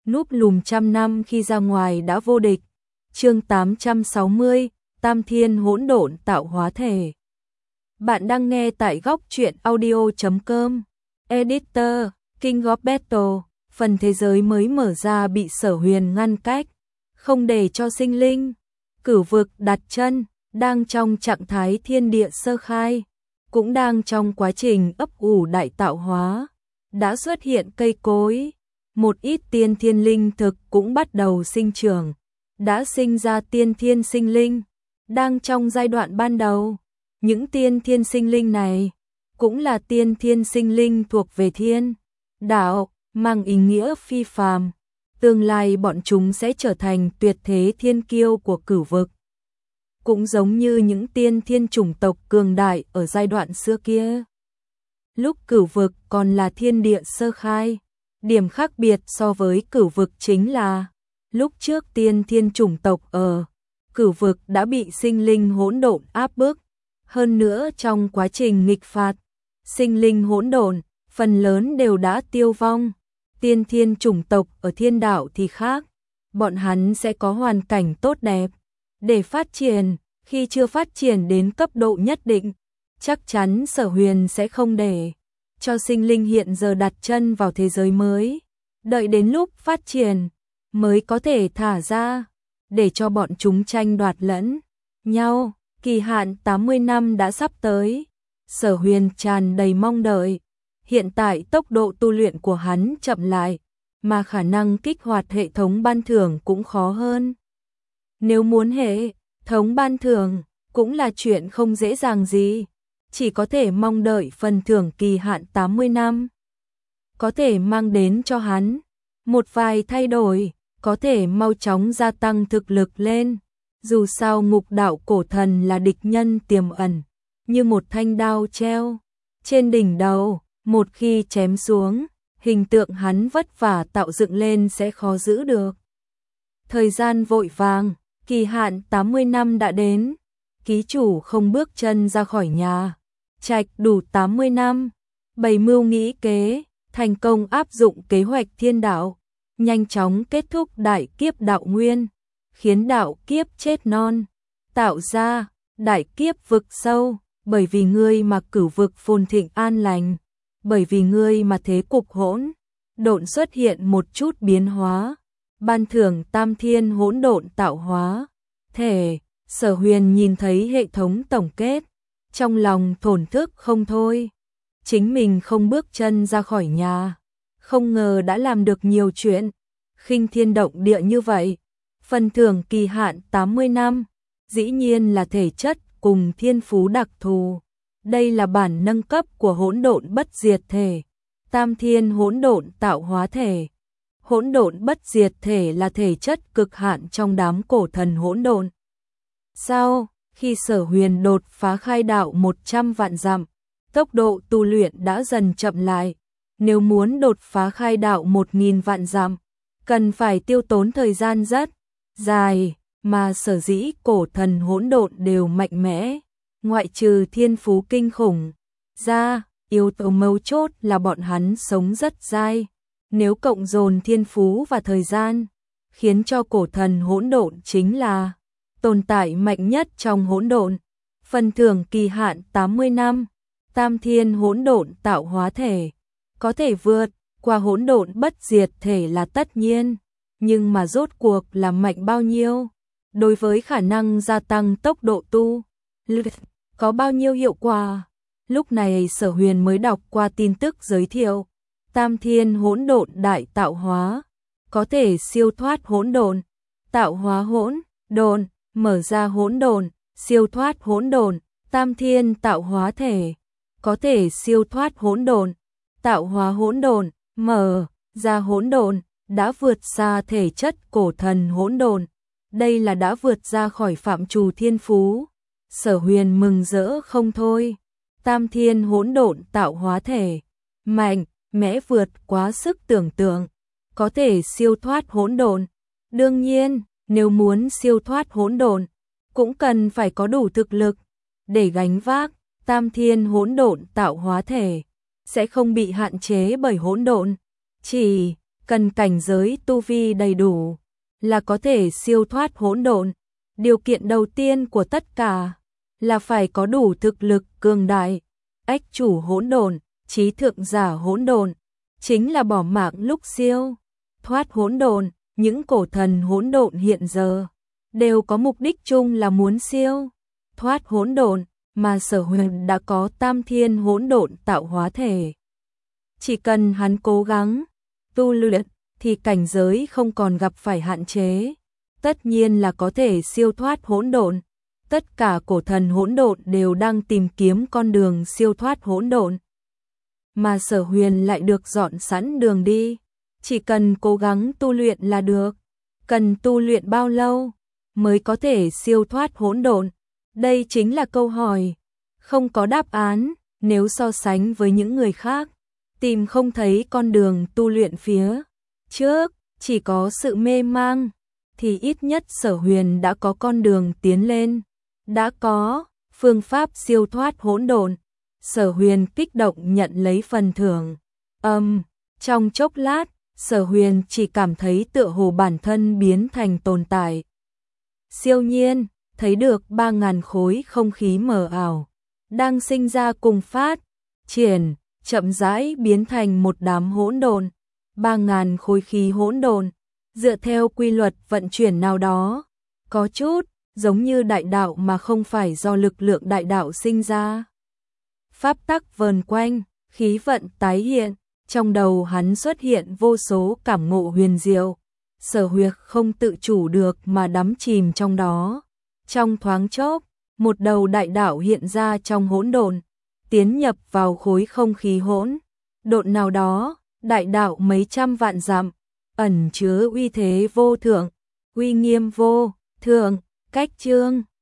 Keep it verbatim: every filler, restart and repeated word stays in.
núp lùm trăm năm khi ra ngoài đã vô địch. Chương tám trăm sáu mươi, Tam Thiên Hỗn Độn tạo hóa thể. Bạn đang nghe tại góc truyện audio chấm com. Editor, King of Battle, phần thế giới mới mở ra bị Sở Huyền ngăn cách, không để cho sinh linh. Cửu vực đặt chân, đang trong trạng thái thiên địa sơ khai, cũng đang trong quá trình ấp ủ đại tạo hóa. Đã xuất hiện cây cối, một ít tiên thiên linh thực cũng bắt đầu sinh trưởng, đã sinh ra tiên thiên sinh linh, đang trong giai đoạn ban đầu. Những tiên thiên sinh linh này cũng là tiên thiên sinh linh thuộc về thiên đạo, mang ý nghĩa phi phàm. Tương lai bọn chúng sẽ trở thành tuyệt thế thiên kiêu của cửu vực. Cũng giống như những tiên thiên chủng tộc cường đại ở giai đoạn xưa kia. Lúc cửu vực còn là thiên địa sơ khai, điểm khác biệt so với cửu vực chính là lúc trước tiên thiên chủng tộc ở cửu vực đã bị sinh linh hỗn độn áp bức. Hơn nữa trong quá trình nghịch phạt, sinh linh hỗn độn phần lớn đều đã tiêu vong. Tiên thiên chủng tộc ở thiên đạo thì khác, bọn hắn sẽ có hoàn cảnh tốt đẹp để phát triển. Khi chưa phát triển đến cấp độ nhất định, chắc chắn Sở Huyền sẽ không để cho sinh linh hiện giờ đặt chân vào thế giới mới. Đợi đến lúc phát triển mới có thể thả ra, để cho bọn chúng tranh đoạt lẫn nhau. Kỳ hạn tám mươi năm đã sắp tới, Sở Huyền tràn đầy mong đợi. Hiện tại tốc độ tu luyện của hắn chậm lại, mà khả năng kích hoạt hệ thống ban thưởng cũng khó hơn. Nếu muốn hệ thống ban thưởng cũng là chuyện không dễ dàng gì, chỉ có thể mong đợi phần thưởng kỳ hạn tám mươi năm có thể mang đến cho hắn một vài thay đổi, có thể mau chóng gia tăng thực lực lên. Dù sao ngục đạo cổ thần là địch nhân tiềm ẩn, như một thanh đao treo trên đỉnh đầu, một khi chém xuống, hình tượng hắn vất vả tạo dựng lên sẽ khó giữ được. Thời gian vội vàng, kỳ hạn tám mươi năm đã đến, ký chủ không bước chân ra khỏi nhà trạch đủ tám mươi năm, bày mưu nghĩ kế, thành công áp dụng kế hoạch thiên đạo, nhanh chóng kết thúc đại kiếp đạo nguyên, khiến đạo kiếp chết non, tạo ra đại kiếp vực sâu. Bởi vì ngươi mà cửu vực phồn thịnh an lành, bởi vì ngươi mà thế cục hỗn độn xuất hiện một chút biến hóa, ban thưởng Tam Thiên Hỗn Độn tạo hóa thể. Sở Huyền nhìn thấy hệ thống tổng kết, trong lòng thổn thức không thôi. Chính mình không bước chân ra khỏi nhà, không ngờ đã làm được nhiều chuyện khinh thiên động địa như vậy. Phần thưởng kỳ hạn tám mươi năm, dĩ nhiên là thể chất cùng thiên phú đặc thù. Đây là bản nâng cấp của hỗn độn bất diệt thể, Tam Thiên Hỗn Độn tạo hóa thể. Hỗn độn bất diệt thể là thể chất cực hạn trong đám cổ thần hỗn độn. Sau khi Sở Huyền đột phá khai đạo một trăm vạn dặm, tốc độ tu luyện đã dần chậm lại. Nếu muốn đột phá khai đạo một nghìn vạn dặm, cần phải tiêu tốn thời gian rất dài, mà sở dĩ cổ thần hỗn độn đều mạnh mẽ, ngoại trừ thiên phú kinh khủng ra, yếu tố mấu chốt là bọn hắn sống rất dai. Nếu cộng dồn thiên phú và thời gian, khiến cho cổ thần hỗn độn chính là tồn tại mạnh nhất trong hỗn độn. Phần thưởng kỳ hạn tám mươi năm, Tam Thiên Hỗn Độn tạo hóa thể, có thể vượt qua hỗn độn bất diệt thể là tất nhiên, nhưng mà rốt cuộc là mạnh bao nhiêu? Đối với khả năng gia tăng tốc độ tu luyện có bao nhiêu hiệu quả? Lúc này Sở Huyền mới đọc qua tin tức giới thiệu, Tam Thiên Hỗn Độn đại tạo hóa, có thể siêu thoát hỗn độn, tạo hóa hỗn độn, mở ra hỗn độn, siêu thoát hỗn độn. Tam Thiên tạo hóa thể, có thể siêu thoát hỗn độn, tạo hóa hỗn độn, mở ra hỗn độn, đã vượt xa thể chất cổ thần hỗn độn. Đây là đã vượt ra khỏi phạm trù thiên phú. Sở Huyền mừng rỡ không thôi. Tam Thiên Hỗn Độn tạo hóa thể, mạnh mẽ vượt quá sức tưởng tượng, có thể siêu thoát hỗn độn. Đương nhiên, nếu muốn siêu thoát hỗn độn, cũng cần phải có đủ thực lực để gánh vác. Tam Thiên Hỗn Độn tạo hóa thể sẽ không bị hạn chế bởi hỗn độn, chỉ cần cảnh giới tu vi đầy đủ là có thể siêu thoát hỗn độn. Điều kiện đầu tiên của tất cả là phải có đủ thực lực cường đại. Ách chủ hỗn độn, chí thượng giả hỗn độn, chính là bỏ mạng lúc siêu thoát hỗn độn. Những cổ thần hỗn độn hiện giờ đều có mục đích chung là muốn siêu thoát hỗn độn, mà Sở Huyền đã có Tam Thiên Hỗn Độn Tạo Hóa Thể. Chỉ cần hắn cố gắng tu luyện thì cảnh giới không còn gặp phải hạn chế, tất nhiên là có thể siêu thoát hỗn độn. Tất cả cổ thần hỗn độn đều đang tìm kiếm con đường siêu thoát hỗn độn, mà Sở Huyền lại được dọn sẵn đường đi, chỉ cần cố gắng tu luyện là được. Cần tu luyện bao lâu mới có thể siêu thoát hỗn độn? Đây chính là câu hỏi không có đáp án. Nếu so sánh với những người khác, tìm không thấy con đường tu luyện phía trước, chỉ có sự mê mang, thì ít nhất Sở Huyền đã có con đường tiến lên, đã có phương pháp siêu thoát hỗn độn. Sở Huyền kích động nhận lấy phần thưởng. Âm, um, trong chốc lát, Sở Huyền chỉ cảm thấy tựa hồ bản thân biến thành tồn tại siêu nhiên, thấy được ba ngàn khối không khí mờ ảo đang sinh ra cùng phát triển, chậm rãi biến thành một đám hỗn độn. Ba ngàn khối khí hỗn độn, dựa theo quy luật vận chuyển nào đó, có chút giống như đại đạo mà không phải do lực lượng đại đạo sinh ra. Pháp tắc vờn quanh, khí vận tái hiện, trong đầu hắn xuất hiện vô số cảm ngộ huyền diệu. Sở Huyền không tự chủ được mà đắm chìm trong đó. Trong thoáng chốc, một đầu đại đạo hiện ra trong hỗn độn, tiến nhập vào khối không khí hỗn độn nào đó. Đại đạo mấy trăm vạn dặm, ẩn chứa uy thế vô thượng, uy nghiêm vô thượng, cách chương